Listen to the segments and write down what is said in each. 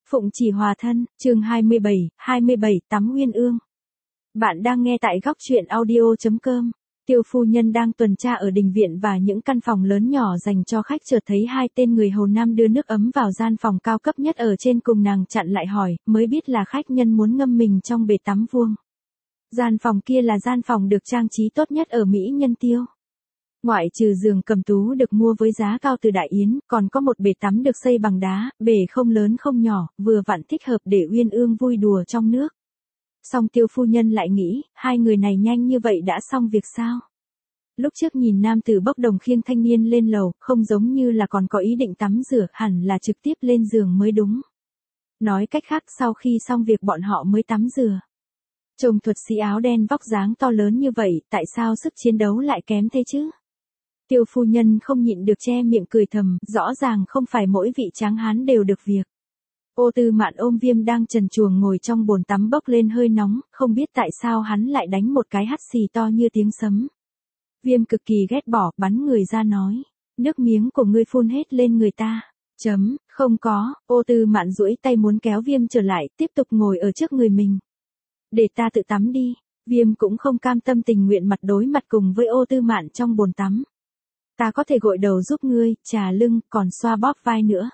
Phụng Chỉ Hòa Thân, chương 27, tắm Uyên Ương. Bạn đang nghe tại góc truyện audio.com. Tiêu phu nhân đang tuần tra ở đình viện và những căn phòng lớn nhỏ dành cho khách, chợt thấy hai tên người hầu nam đưa nước ấm vào gian phòng cao cấp nhất ở trên cùng. Nàng chặn lại hỏi, mới biết là khách nhân muốn ngâm mình trong bể tắm vuông. Gian phòng kia là gian phòng được trang trí tốt nhất ở Mỹ Nhân Tiêu. Ngoại trừ giường cầm tú được mua với giá cao từ Đại Yến, còn có một bể tắm được xây bằng đá, bể không lớn không nhỏ, vừa vặn thích hợp để Uyên Ương vui đùa trong nước. Song Tiêu phu nhân lại nghĩ, hai người này nhanh như vậy đã xong việc sao? Lúc trước nhìn nam tử bốc đồng khiêng thanh niên lên lầu, không giống như là còn có ý định tắm rửa, hẳn là trực tiếp lên giường mới đúng. Nói cách khác, sau khi xong việc bọn họ mới tắm rửa. Chồng thuật sĩ áo đen vóc dáng to lớn như vậy, tại sao sức chiến đấu lại kém thế chứ? Tiêu phu nhân không nhịn được che miệng cười thầm, rõ ràng không phải mỗi vị tráng hán đều được việc. Ô Tư Mạn ôm Viêm đang trần truồng ngồi trong bồn tắm bốc lên hơi nóng, không biết tại sao hắn lại đánh một cái hắt xì to như tiếng sấm. Viêm cực kỳ ghét bỏ, bắn người ra nói, nước miếng của ngươi phun hết lên người ta. Không có, Ô Tư Mạn duỗi tay muốn kéo Viêm trở lại, tiếp tục ngồi ở trước người mình. Để ta tự tắm đi. Viêm cũng không cam tâm tình nguyện mặt đối mặt cùng với Ô Tư Mạn trong bồn tắm. Ta có thể gội đầu giúp ngươi, chà lưng, còn xoa bóp vai nữa.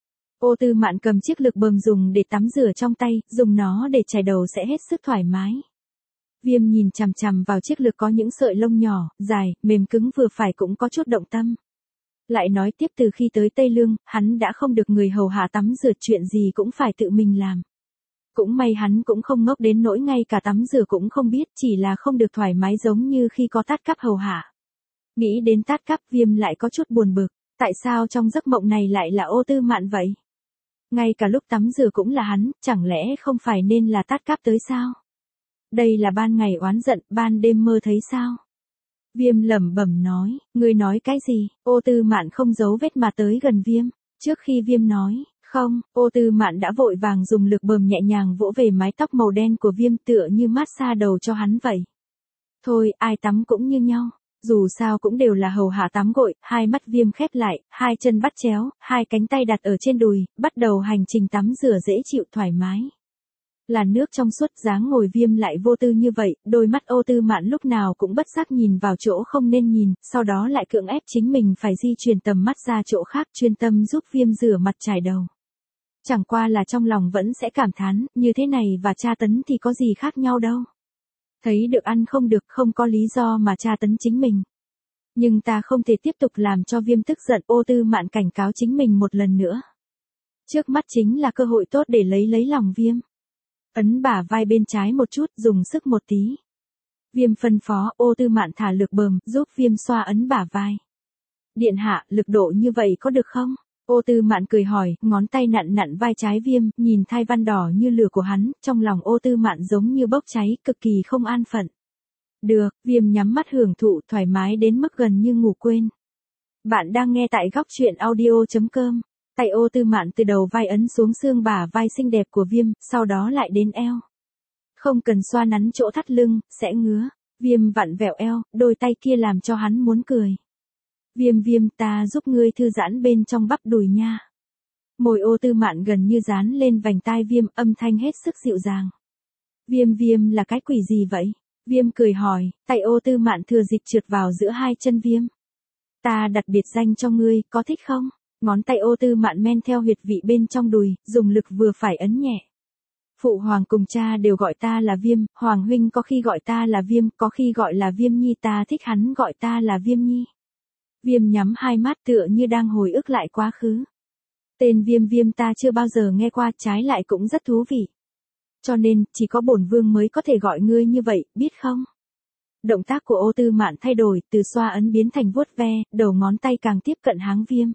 Ô Tư Mạn cầm chiếc lực bơm dùng để tắm rửa trong tay, dùng nó để chải đầu sẽ hết sức thoải mái. Viêm nhìn chằm chằm vào chiếc lực có những sợi lông nhỏ, dài, mềm cứng vừa phải, cũng có chút động tâm. Lại nói tiếp, từ khi tới Tây Lương, hắn đã không được người hầu hạ tắm rửa, chuyện gì cũng phải tự mình làm. Cũng may hắn cũng không ngốc đến nỗi ngay cả tắm rửa cũng không biết, chỉ là không được thoải mái giống như khi có Tát Cáp hầu hạ. Nghĩ đến Tát Cáp, Viêm lại có chút buồn bực, tại sao trong giấc mộng này lại là Ô Tư Mạn vậy? Ngay cả lúc tắm rửa cũng là hắn, chẳng lẽ không phải nên là Tát Cáp tới sao? Đây là ban ngày oán giận, ban đêm mơ thấy sao? Viêm lẩm bẩm nói, ngươi nói cái gì? Ô Tư Mạn không giấu vết mà tới gần Viêm. Trước khi Viêm nói, không, Ô Tư Mạn đã vội vàng dùng lực bơm nhẹ nhàng vỗ về mái tóc màu đen của Viêm, tựa như massage đầu cho hắn vậy. Thôi, ai tắm cũng như nhau. Dù sao cũng đều là hầu hạ tắm gội. Hai mắt Viêm khép lại, hai chân bắt chéo, hai cánh tay đặt ở trên đùi, bắt đầu hành trình tắm rửa dễ chịu thoải mái. Làn nước trong suốt, dáng ngồi Viêm lại vô tư như vậy, đôi mắt Ô Tư Mạn lúc nào cũng bất giác nhìn vào chỗ không nên nhìn, sau đó lại cưỡng ép chính mình phải di chuyển tầm mắt ra chỗ khác, chuyên tâm giúp Viêm rửa mặt chải đầu. Chẳng qua là trong lòng vẫn sẽ cảm thán, như thế này và tra tấn thì có gì khác nhau đâu. Thấy được ăn không được, không có lý do mà tra tấn chính mình. Nhưng ta không thể tiếp tục làm cho Viêm tức giận. Ô Tư Mạn cảnh cáo chính mình một lần nữa. Trước mắt chính là cơ hội tốt để lấy lòng Viêm. Ấn bả vai bên trái một chút, dùng sức một tí. Viêm phân phó. Ô Tư Mạn thả lực bơm, giúp Viêm xoa ấn bả vai. Điện hạ, lực độ như vậy có được không? Ô Tư Mạn cười hỏi, ngón tay nặn vai trái Viêm, nhìn thai văn đỏ như lửa của hắn, trong lòng Ô Tư Mạn giống như bốc cháy, cực kỳ không an phận. Được, Viêm nhắm mắt hưởng thụ, thoải mái đến mức gần như ngủ quên. Bạn đang nghe tại góc truyện audio.com. Tay Ô Tư Mạn từ đầu vai ấn xuống xương bả vai xinh đẹp của Viêm, sau đó lại đến eo. Không cần xoa nắn chỗ thắt lưng, sẽ ngứa. Viêm vặn vẹo eo, đôi tay kia làm cho hắn muốn cười. Viêm, ta giúp ngươi thư giãn bên trong bắp đùi nha. Môi Ô Tư Mạn gần như dán lên vành tai Viêm, âm thanh hết sức dịu dàng. Viêm là cái quỷ gì vậy? Viêm cười hỏi, tay Ô Tư Mạn thừa dịp trượt vào giữa hai chân Viêm. Ta đặt biệt danh cho ngươi, có thích không? Ngón tay Ô Tư Mạn men theo huyệt vị bên trong đùi, dùng lực vừa phải ấn nhẹ. Phụ hoàng cùng cha đều gọi ta là Viêm, hoàng huynh có khi gọi ta là Viêm, có khi gọi là Viêm Nhi, ta thích hắn gọi ta là Viêm Nhi. Viêm nhắm hai mắt tựa như đang hồi ức lại quá khứ. Tên Viêm ta chưa bao giờ nghe qua, trái lại cũng rất thú vị. Cho nên, chỉ có bổn vương mới có thể gọi ngươi như vậy, biết không? Động tác của Ô Tư Mạn thay đổi, từ xoa ấn biến thành vuốt ve, đầu ngón tay càng tiếp cận háng Viêm.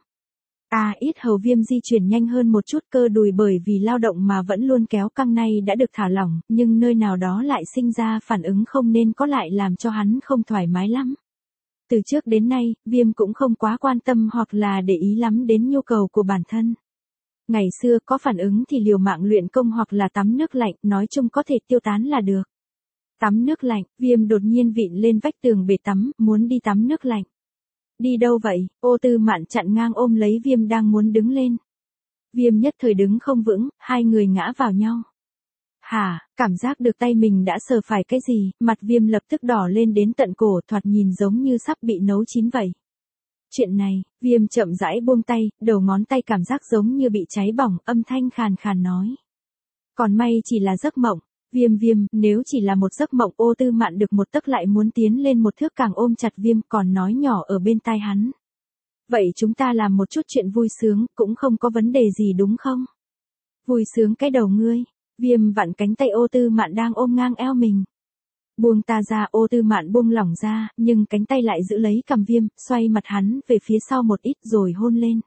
Ít hầu Viêm di chuyển nhanh hơn một chút, cơ đùi bởi vì lao động mà vẫn luôn kéo căng nay đã được thả lỏng, nhưng nơi nào đó lại sinh ra phản ứng không nên có, lại làm cho hắn không thoải mái lắm. Từ trước đến nay, Viêm cũng không quá quan tâm hoặc là để ý lắm đến nhu cầu của bản thân. Ngày xưa có phản ứng thì liều mạng luyện công hoặc là tắm nước lạnh, nói chung có thể tiêu tán là được. Tắm nước lạnh, Viêm đột nhiên vịn lên vách tường bể tắm, muốn đi tắm nước lạnh. Đi đâu vậy? Ô Tư Mạn chặn ngang ôm lấy Viêm đang muốn đứng lên. Viêm nhất thời đứng không vững, hai người ngã vào nhau. Hả, cảm giác được tay mình đã sờ phải cái gì, mặt Viêm lập tức đỏ lên đến tận cổ, thoạt nhìn giống như sắp bị nấu chín vậy. Chuyện này, Viêm chậm rãi buông tay, đầu ngón tay cảm giác giống như bị cháy bỏng, âm thanh khàn khàn nói. Còn may chỉ là giấc mộng. Viêm, nếu chỉ là một giấc mộng, Ô Tư Mạn được một tấc lại muốn tiến lên một thước càng ôm chặt Viêm, còn nói nhỏ ở bên tai hắn. Vậy chúng ta làm một chút chuyện vui sướng, cũng không có vấn đề gì đúng không? Vui sướng cái đầu ngươi. Viêm vặn cánh tay Ô Tư Mạn đang ôm ngang eo mình. Buông ta ra, Ô Tư Mạn buông lỏng ra, nhưng cánh tay lại giữ lấy cằm Viêm, xoay mặt hắn về phía sau một ít rồi hôn lên.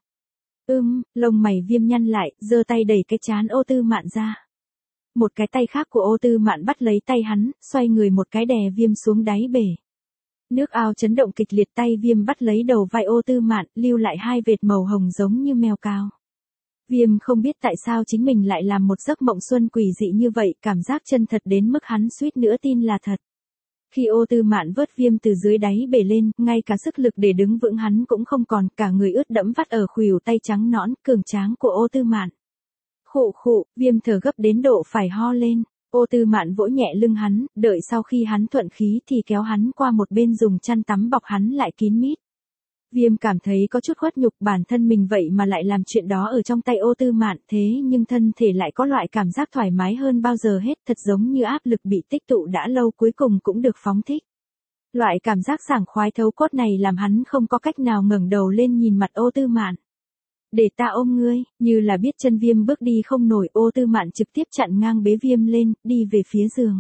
Lông mày Viêm nhăn lại, giơ tay đẩy cái trán Ô Tư Mạn ra. Một cái tay khác của Ô Tư Mạn bắt lấy tay hắn, xoay người một cái đè Viêm xuống đáy bể. Nước ao chấn động kịch liệt, tay Viêm bắt lấy đầu vai Ô Tư Mạn, lưu lại hai vệt màu hồng giống như mèo cao. Viêm không biết tại sao chính mình lại làm một giấc mộng xuân quỷ dị như vậy, cảm giác chân thật đến mức hắn suýt nữa tin là thật. Khi Ô Tư Mạn vớt Viêm từ dưới đáy bể lên, ngay cả sức lực để đứng vững hắn cũng không còn, cả người ướt đẫm vắt ở khuỷu tay trắng nõn, cường tráng của Ô Tư Mạn. Khụ, Viêm thở gấp đến độ phải ho lên. Ô Tư Mạn vỗ nhẹ lưng hắn, đợi sau khi hắn thuận khí thì kéo hắn qua một bên dùng chăn tắm bọc hắn lại kín mít. Viêm cảm thấy có chút khuất nhục, bản thân mình vậy mà lại làm chuyện đó ở trong tay Ô Tư Mạn, thế nhưng thân thể lại có loại cảm giác thoải mái hơn bao giờ hết, thật giống như áp lực bị tích tụ đã lâu cuối cùng cũng được phóng thích. Loại cảm giác sảng khoái thấu cốt này làm hắn không có cách nào ngẩng đầu lên nhìn mặt Ô Tư Mạn. Để ta ôm ngươi, như là biết chân Viêm bước đi không nổi, Ô Tư Mạn trực tiếp chặn ngang bế Viêm lên, đi về phía giường.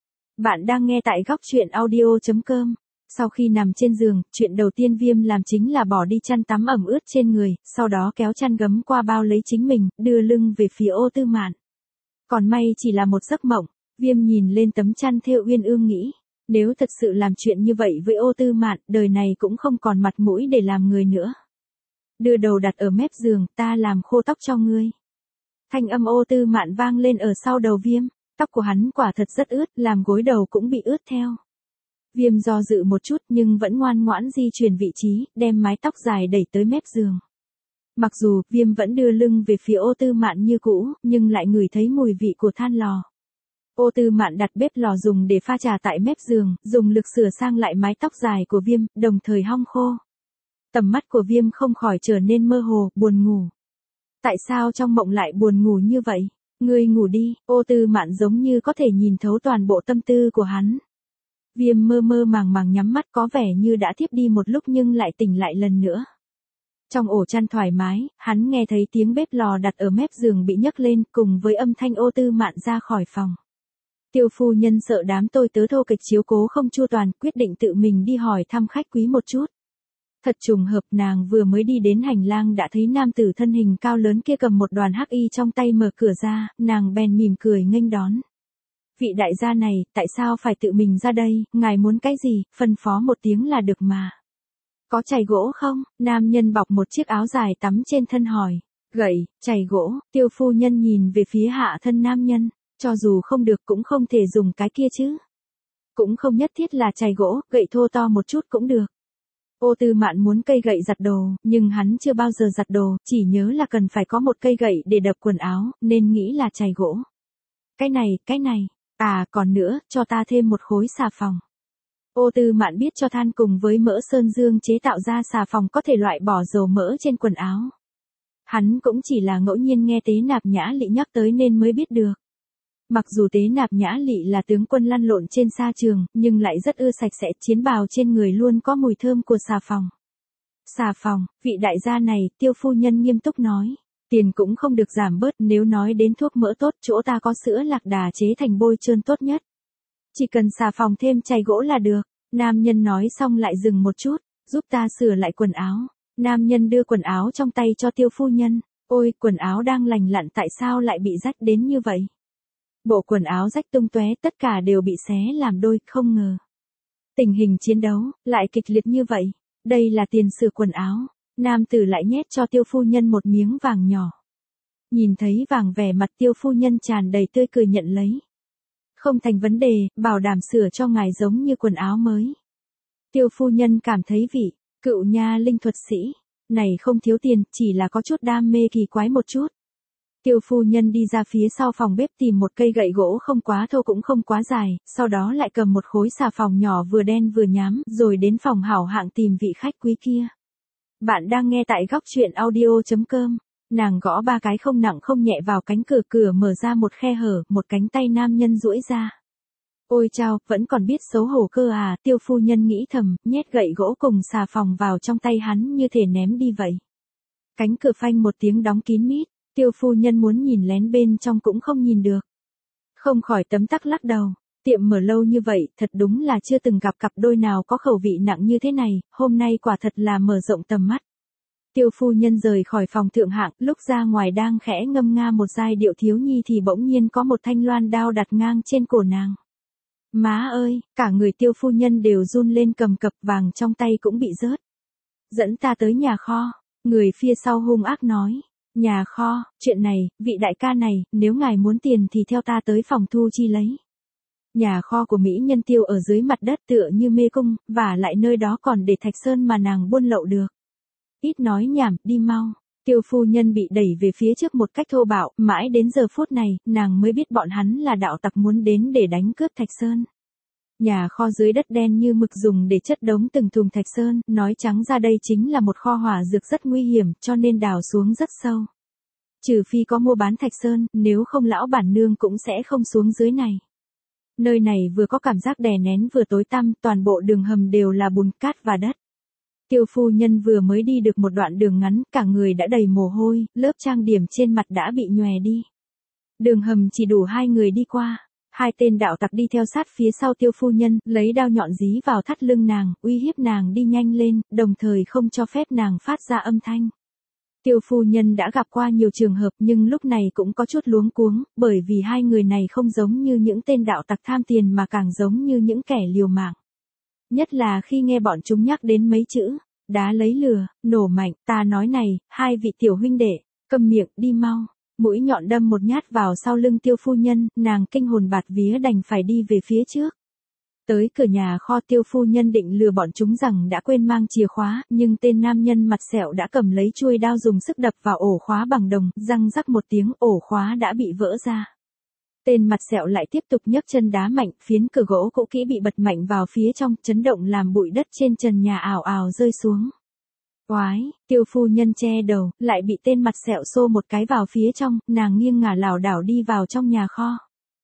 Bạn đang nghe tại góc truyện audio.com. Sau khi nằm trên giường, chuyện đầu tiên Viêm làm chính là bỏ đi chăn tắm ẩm ướt trên người, sau đó kéo chăn gấm qua bao lấy chính mình, đưa lưng về phía Ô Tư Mạn. Còn may chỉ là một giấc mộng, Viêm nhìn lên tấm chăn thêu uyên ương nghĩ, nếu thật sự làm chuyện như vậy với Ô Tư Mạn, đời này cũng không còn mặt mũi để làm người nữa. Đưa đầu đặt ở mép giường, ta làm khô tóc cho ngươi. Thanh âm Ô Tư Mạn vang lên ở sau đầu Viêm, tóc của hắn quả thật rất ướt, làm gối đầu cũng bị ướt theo. Viêm do dự một chút nhưng vẫn ngoan ngoãn di chuyển vị trí, đem mái tóc dài đẩy tới mép giường. Mặc dù Viêm vẫn đưa lưng về phía Ô Tư Mạn như cũ, nhưng lại ngửi thấy mùi vị của than lò. Ô Tư Mạn đặt bếp lò dùng để pha trà tại mép giường, dùng lực sửa sang lại mái tóc dài của Viêm, đồng thời hong khô. Tầm mắt của Viêm không khỏi trở nên mơ hồ, buồn ngủ. Tại sao trong mộng lại buồn ngủ như vậy? Ngươi ngủ đi, Ô Tư Mạn giống như có thể nhìn thấu toàn bộ tâm tư của hắn. Viêm mơ mơ màng nhắm mắt, có vẻ như đã thiếp đi một lúc nhưng lại tỉnh lại lần nữa. Trong ổ chăn thoải mái, hắn nghe thấy tiếng bếp lò đặt ở mép giường bị nhấc lên, cùng với âm thanh Ô Tư Mạn ra khỏi phòng. Tiêu phu nhân sợ đám tôi tớ thô kịch chiếu cố không chu toàn, quyết định tự mình đi hỏi thăm khách quý một chút. Thật trùng hợp, nàng vừa mới đi đến hành lang đã thấy nam tử thân hình cao lớn kia cầm một đoàn hắc y trong tay mở cửa ra, nàng bèn mỉm cười nghênh đón. Vị đại gia này, tại sao phải tự mình ra đây, ngài muốn cái gì, phân phó một tiếng là được mà. Có chày gỗ không? Nam nhân bọc một chiếc áo dài tắm trên thân hỏi. Gậy, chày gỗ, tiêu phu nhân nhìn về phía hạ thân nam nhân, cho dù không được cũng không thể dùng cái kia chứ. Cũng không nhất thiết là chày gỗ, gậy thô to một chút cũng được. Ô Tư Mạn muốn cây gậy giặt đồ, nhưng hắn chưa bao giờ giặt đồ, chỉ nhớ là cần phải có một cây gậy để đập quần áo, nên nghĩ là chày gỗ. Cái này, à còn nữa, cho ta thêm một khối xà phòng. Ô Tư Mạn biết cho than cùng với mỡ sơn dương chế tạo ra xà phòng có thể loại bỏ dầu mỡ trên quần áo. Hắn cũng chỉ là ngẫu nhiên nghe Tế Nạp Nhã Lị nhắc tới nên mới biết được. Mặc dù Tế Nạp Nhã Lị là tướng quân lăn lộn trên sa trường, nhưng lại rất ưa sạch sẽ, chiến bào trên người luôn có mùi thơm của xà phòng. Xà phòng, vị đại gia này, tiêu phu nhân nghiêm túc nói. Tiền cũng không được giảm bớt, nếu nói đến thuốc mỡ tốt, chỗ ta có sữa lạc đà chế thành bôi trơn tốt nhất. Chỉ cần xà phòng thêm chày gỗ là được. Nam nhân nói xong lại dừng một chút, giúp ta sửa lại quần áo. Nam nhân đưa quần áo trong tay cho tiêu phu nhân. Ôi, quần áo đang lành lặn tại sao lại bị rách đến như vậy? Bộ quần áo rách tung tóe, tất cả đều bị xé làm đôi, không ngờ. Tình hình chiến đấu, lại kịch liệt như vậy. Đây là tiền sửa quần áo. Nam tử lại nhét cho tiêu phu nhân một miếng vàng nhỏ. Nhìn thấy vàng, vẻ mặt tiêu phu nhân tràn đầy tươi cười nhận lấy. Không thành vấn đề, bảo đảm sửa cho ngài giống như quần áo mới. Tiêu phu nhân cảm thấy vị, cựu nha linh thuật sĩ, này không thiếu tiền, chỉ là có chút đam mê kỳ quái một chút. Tiêu phu nhân đi ra phía sau phòng bếp tìm một cây gậy gỗ không quá thô cũng không quá dài, sau đó lại cầm một khối xà phòng nhỏ vừa đen vừa nhám, rồi đến phòng hảo hạng tìm vị khách quý kia. Bạn đang nghe tại góc chuyện audio.com. Nàng gõ 3 cái không nặng không nhẹ vào cánh cửa, cửa mở ra một khe hở, một cánh tay nam nhân duỗi ra. Ôi chao, vẫn còn biết xấu hổ cơ à, tiêu phu nhân nghĩ thầm, nhét gậy gỗ cùng xà phòng vào trong tay hắn như thể ném đi vậy. Cánh cửa phanh một tiếng đóng kín mít, tiêu phu nhân muốn nhìn lén bên trong cũng không nhìn được. Không khỏi tấm tắc lắc đầu, tiệm mở lâu như vậy, thật đúng là chưa từng gặp cặp đôi nào có khẩu vị nặng như thế này, hôm nay quả thật là mở rộng tầm mắt. Tiêu phu nhân rời khỏi phòng thượng hạng, lúc ra ngoài đang khẽ ngâm nga một giai điệu thiếu nhi thì bỗng nhiên có một thanh loan đao đặt ngang trên cổ nàng. Má ơi, cả người tiêu phu nhân đều run lên cầm cập, vàng trong tay cũng bị rớt. Dẫn ta tới nhà kho, người phía sau hung ác nói. Nhà kho, chuyện này, vị đại ca này, nếu ngài muốn tiền thì theo ta tới phòng thu chi lấy. Nhà kho của Mỹ Nhân Tiêu ở dưới mặt đất tựa như mê cung, và lại nơi đó còn để thạch sơn mà nàng buôn lậu được. Ít nói nhảm, đi mau. Tiêu phu nhân bị đẩy về phía trước một cách thô bạo, mãi đến giờ phút này, nàng mới biết bọn hắn là đạo tặc muốn đến để đánh cướp thạch sơn. Nhà kho dưới đất đen như mực dùng để chất đống từng thùng thạch sơn, nói trắng ra đây chính là một kho hỏa dược rất nguy hiểm, cho nên đào xuống rất sâu. Trừ phi có mua bán thạch sơn, nếu không lão bản nương cũng sẽ không xuống dưới này. Nơi này vừa có cảm giác đè nén vừa tối tăm, toàn bộ đường hầm đều là bùn cát và đất. Tiêu phu nhân vừa mới đi được một đoạn đường ngắn, cả người đã đầy mồ hôi, lớp trang điểm trên mặt đã bị nhòe đi. Đường hầm chỉ đủ 2 người đi qua. 2 tên đạo tặc đi theo sát phía sau tiêu phu nhân, lấy đao nhọn dí vào thắt lưng nàng, uy hiếp nàng đi nhanh lên, đồng thời không cho phép nàng phát ra âm thanh. Tiêu phu nhân đã gặp qua nhiều trường hợp nhưng lúc này cũng có chút luống cuống, bởi vì 2 người này không giống như những tên đạo tặc tham tiền mà càng giống như những kẻ liều mạng. Nhất là khi nghe bọn chúng nhắc đến mấy chữ, đá lấy lừa, nổ mạnh, ta nói này, 2 vị tiểu huynh đệ, câm miệng, đi mau. Mũi nhọn đâm một nhát vào sau lưng tiêu phu nhân, nàng kinh hồn bạt vía đành phải đi về phía trước. Tới cửa nhà kho tiêu phu nhân định lừa bọn chúng rằng đã quên mang chìa khóa, nhưng tên nam nhân mặt sẹo đã cầm lấy chuôi đao dùng sức đập vào ổ khóa bằng đồng, răng rắc một tiếng, ổ khóa đã bị vỡ ra. Tên mặt sẹo lại tiếp tục nhấc chân đá mạnh, phiến cửa gỗ cũ kỹ bị bật mạnh vào phía trong, chấn động làm bụi đất trên trần nhà ào ào rơi xuống. Oái, tiêu phu nhân che đầu, lại bị tên mặt sẹo xô một cái vào phía trong, nàng nghiêng ngả lảo đảo đi vào trong nhà kho.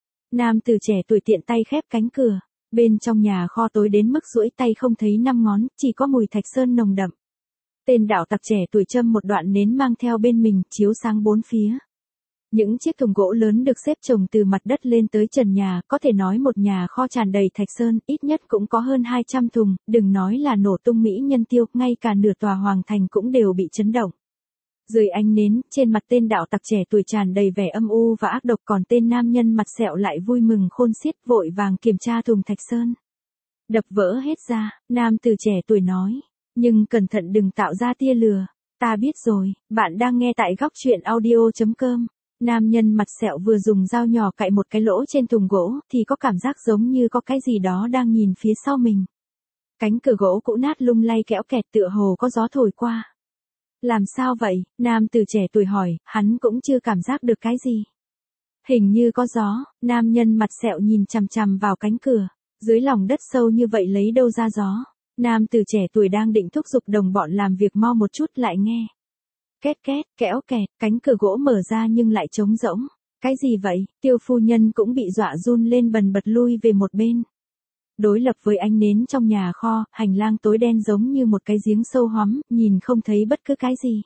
Nam tử trẻ tuổi tiện tay khép cánh cửa, bên trong nhà kho tối đến mức duỗi tay không thấy 5 ngón, chỉ có mùi thạch sơn nồng đậm. Tên đạo tặc trẻ tuổi châm một đoạn nến mang theo bên mình, chiếu sáng bốn phía. Những chiếc thùng gỗ lớn được xếp chồng từ mặt đất lên tới trần nhà, có thể nói một nhà kho tràn đầy thạch sơn, ít nhất cũng có hơn 200 thùng, đừng nói là nổ tung Mỹ Nhân Tiêu, ngay cả nửa tòa hoàng thành cũng đều bị chấn động. Dưới ánh nến, trên mặt tên đạo tặc trẻ tuổi tràn đầy vẻ âm u và ác độc, còn tên nam nhân mặt sẹo lại vui mừng khôn xiết, vội vàng kiểm tra thùng thạch sơn. Đập vỡ hết ra, nam tử trẻ tuổi nói, nhưng cẩn thận đừng tạo ra tia lửa. Ta biết rồi, bạn đang nghe tại góc chuyện audio.com. Nam nhân mặt sẹo vừa dùng dao nhỏ cạy một cái lỗ trên thùng gỗ, thì có cảm giác giống như có cái gì đó đang nhìn phía sau mình. Cánh cửa gỗ cũ nát lung lay kéo kẹt tựa hồ có gió thổi qua. Làm sao vậy? Nam tử trẻ tuổi hỏi, hắn cũng chưa cảm giác được cái gì. Hình như có gió, nam nhân mặt sẹo nhìn chằm chằm vào cánh cửa. Dưới lòng đất sâu như vậy lấy đâu ra gió? Nam tử trẻ tuổi đang định thúc giục đồng bọn làm việc mau một chút lại nghe. Két két, kéo kẹt, cánh cửa gỗ mở ra nhưng lại trống rỗng. Cái gì vậy? Tiêu phu nhân cũng bị dọa run lên bần bật lui về một bên. Đối lập với ánh nến trong nhà kho, hành lang tối đen giống như một cái giếng sâu hoắm, nhìn không thấy bất cứ cái gì.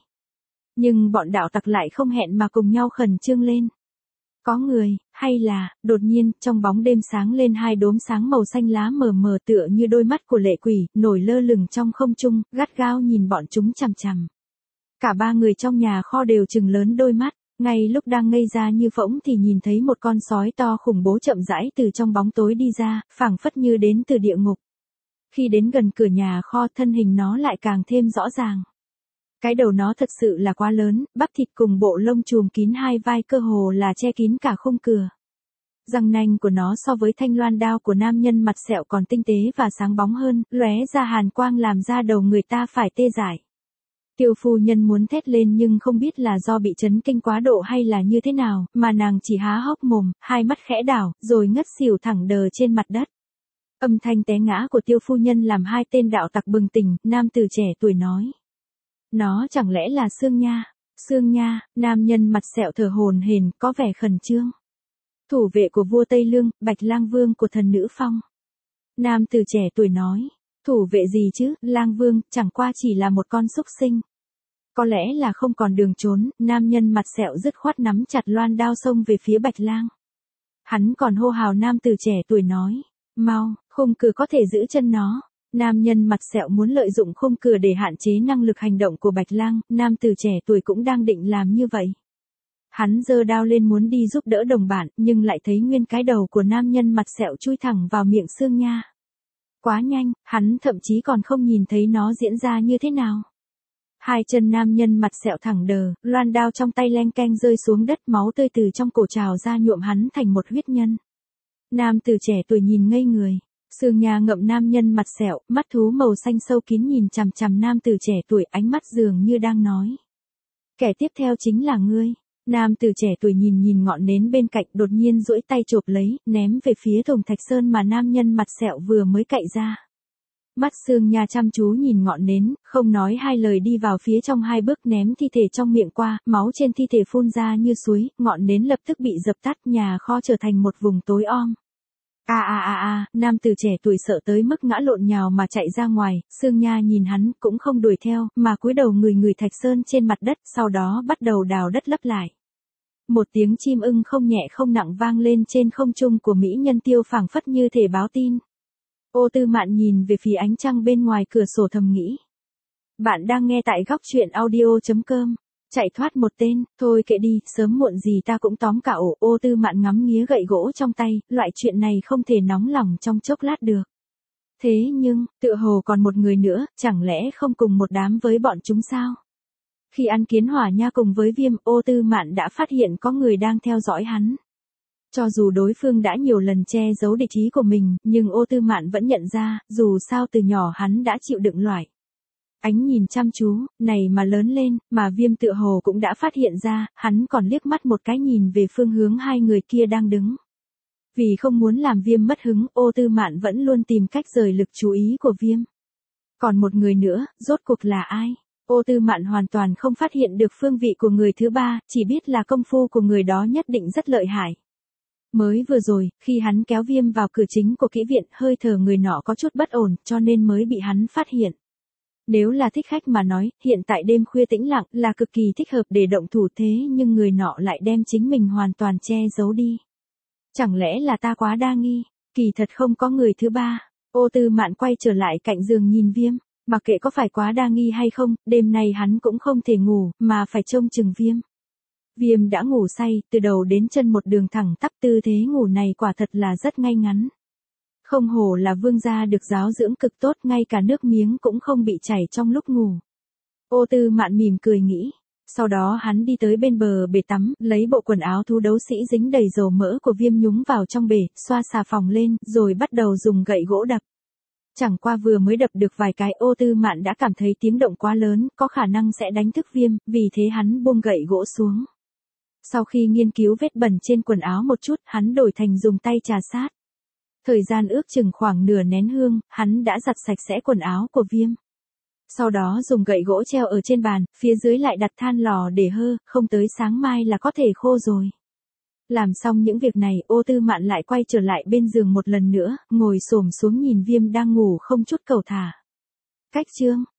Nhưng bọn đạo tặc lại không hẹn mà cùng nhau khẩn trương lên. Có người, hay là, đột nhiên, trong bóng đêm sáng lên 2 đốm sáng màu xanh lá mờ mờ tựa như đôi mắt của lệ quỷ, nổi lơ lửng trong không trung, gắt gao nhìn bọn chúng chằm chằm. Cả 3 người trong nhà kho đều trừng lớn đôi mắt, ngay lúc đang ngây ra như phỗng thì nhìn thấy một con sói to khủng bố chậm rãi từ trong bóng tối đi ra, phảng phất như đến từ địa ngục. Khi đến gần cửa nhà kho, thân hình nó lại càng thêm rõ ràng. Cái đầu nó thật sự là quá lớn, bắp thịt cùng bộ lông trùm kín 2 vai cơ hồ là che kín cả khung cửa. Răng nanh của nó so với thanh loan đao của nam nhân mặt sẹo còn tinh tế và sáng bóng hơn, lóe ra hàn quang làm da đầu người ta phải tê dại. Tiêu phu nhân muốn thét lên nhưng không biết là do bị chấn kinh quá độ hay là như thế nào, mà nàng chỉ há hốc mồm, hai mắt khẽ đảo, rồi ngất xỉu thẳng đờ trên mặt đất. Âm thanh té ngã của tiêu phu nhân làm hai tên đạo tặc bừng tỉnh, nam tử trẻ tuổi nói. Nó chẳng lẽ là Sương Nha? Sương Nha, nam nhân mặt sẹo thở hổn hển, có vẻ khẩn trương. Thủ vệ của vua Tây Lương, Bạch Lang Vương của thần nữ Phong. Nam tử trẻ tuổi nói. Thủ vệ gì chứ, Lang Vương, chẳng qua chỉ là một con súc sinh. Có lẽ là không còn đường trốn, nam nhân mặt sẹo dứt khoát nắm chặt loan đao xông về phía Bạch Lang. Hắn còn hô hào nam tử trẻ tuổi nói. Mau, khung cửa có thể giữ chân nó. Nam nhân mặt sẹo muốn lợi dụng khung cửa để hạn chế năng lực hành động của Bạch Lang, nam tử trẻ tuổi cũng đang định làm như vậy. Hắn giơ đao lên muốn đi giúp đỡ đồng bạn, nhưng lại thấy nguyên cái đầu của nam nhân mặt sẹo chui thẳng vào miệng Sương Nha. Quá nhanh, hắn thậm chí còn không nhìn thấy nó diễn ra như thế nào. Hai chân nam nhân mặt sẹo thẳng đờ, loan đao trong tay leng keng rơi xuống đất, máu tươi từ trong cổ trào ra nhuộm hắn thành một huyết nhân. Nam tử trẻ tuổi nhìn ngây người. Sương Nha ngậm nam nhân mặt sẹo, mắt thú màu xanh sâu kín nhìn chằm chằm nam tử trẻ tuổi, ánh mắt dường như đang nói. Kẻ tiếp theo chính là ngươi. Nam tử trẻ tuổi nhìn ngọn nến bên cạnh, đột nhiên duỗi tay chộp lấy, ném về phía thùng thạch sơn mà nam nhân mặt sẹo vừa mới cạy ra. Mắt Sương Nha chăm chú nhìn ngọn nến, không nói hai lời đi vào phía trong, hai bước ném thi thể trong miệng qua, máu trên thi thể phun ra như suối, ngọn nến lập tức bị dập tắt, nhà kho trở thành một vùng tối om. Nam tử trẻ tuổi sợ tới mức ngã lộn nhào mà chạy ra ngoài, Sương Nha nhìn hắn cũng không đuổi theo, mà cúi đầu người thạch sơn trên mặt đất, sau đó bắt đầu đào đất lấp lại. Một tiếng chim ưng không nhẹ không nặng vang lên trên không trung của mỹ nhân Tiêu, phảng phất như thể báo tin. Ô Tư Mạn nhìn về phía ánh trăng bên ngoài cửa sổ thầm nghĩ. Bạn đang nghe tại góc truyện audio.com. Chạy thoát một tên, thôi kệ đi, sớm muộn gì ta cũng tóm cả ổ. Ô Tư Mạn ngắm nghía gậy gỗ trong tay, loại chuyện này không thể nóng lòng trong chốc lát được. Thế nhưng, tựa hồ còn một người nữa, chẳng lẽ không cùng một đám với bọn chúng sao? Khi ăn kiến hỏa nha cùng với Viêm, Ô Tư Mạn đã phát hiện có người đang theo dõi hắn. Cho dù đối phương đã nhiều lần che giấu địch ý của mình, nhưng Ô Tư Mạn vẫn nhận ra, dù sao từ nhỏ hắn đã chịu đựng loại ánh nhìn chăm chú này mà lớn lên, mà Viêm tựa hồ cũng đã phát hiện ra, hắn còn liếc mắt một cái nhìn về phương hướng hai người kia đang đứng. Vì không muốn làm Viêm mất hứng, Ô Tư Mạn vẫn luôn tìm cách rời lực chú ý của Viêm. Còn một người nữa, rốt cuộc là ai? Ô Tư Mạn hoàn toàn không phát hiện được phương vị của người thứ ba, chỉ biết là công phu của người đó nhất định rất lợi hại. Mới vừa rồi, khi hắn kéo Viêm vào cửa chính của kỹ viện, hơi thở người nọ có chút bất ổn, cho nên mới bị hắn phát hiện. Nếu là thích khách mà nói, hiện tại đêm khuya tĩnh lặng là cực kỳ thích hợp để động thủ, thế nhưng người nọ lại đem chính mình hoàn toàn che giấu đi. Chẳng lẽ là ta quá đa nghi, kỳ thật không có người thứ ba. Ô Tư Mạn quay trở lại cạnh giường nhìn Viêm, mặc kệ có phải quá đa nghi hay không, đêm nay hắn cũng không thể ngủ, mà phải trông chừng Viêm. Viêm đã ngủ say, từ đầu đến chân một đường thẳng tắp, tư thế ngủ này quả thật là rất ngay ngắn. Không hổ là vương gia được giáo dưỡng cực tốt, ngay cả nước miếng cũng không bị chảy trong lúc ngủ. Ô Tư Mạn mỉm cười nghĩ. Sau đó hắn đi tới bên bờ bể tắm, lấy bộ quần áo thú đấu sĩ dính đầy dầu mỡ của Viêm nhúng vào trong bể, xoa xà phòng lên, rồi bắt đầu dùng gậy gỗ đập. Chẳng qua vừa mới đập được vài cái, Ô Tư Mạn đã cảm thấy tiếng động quá lớn, có khả năng sẽ đánh thức Viêm, vì thế hắn buông gậy gỗ xuống. Sau khi nghiên cứu vết bẩn trên quần áo một chút, hắn đổi thành dùng tay trà sát. Thời gian ước chừng khoảng nửa nén hương, hắn đã giặt sạch sẽ quần áo của Viêm. Sau đó dùng gậy gỗ treo ở trên bàn, phía dưới lại đặt than lò để hơ, không tới sáng mai là có thể khô rồi. Làm xong những việc này, Ô Tư Mạn lại quay trở lại bên giường một lần nữa, ngồi xổm xuống nhìn Viêm đang ngủ không chút cầu thả. Cách chương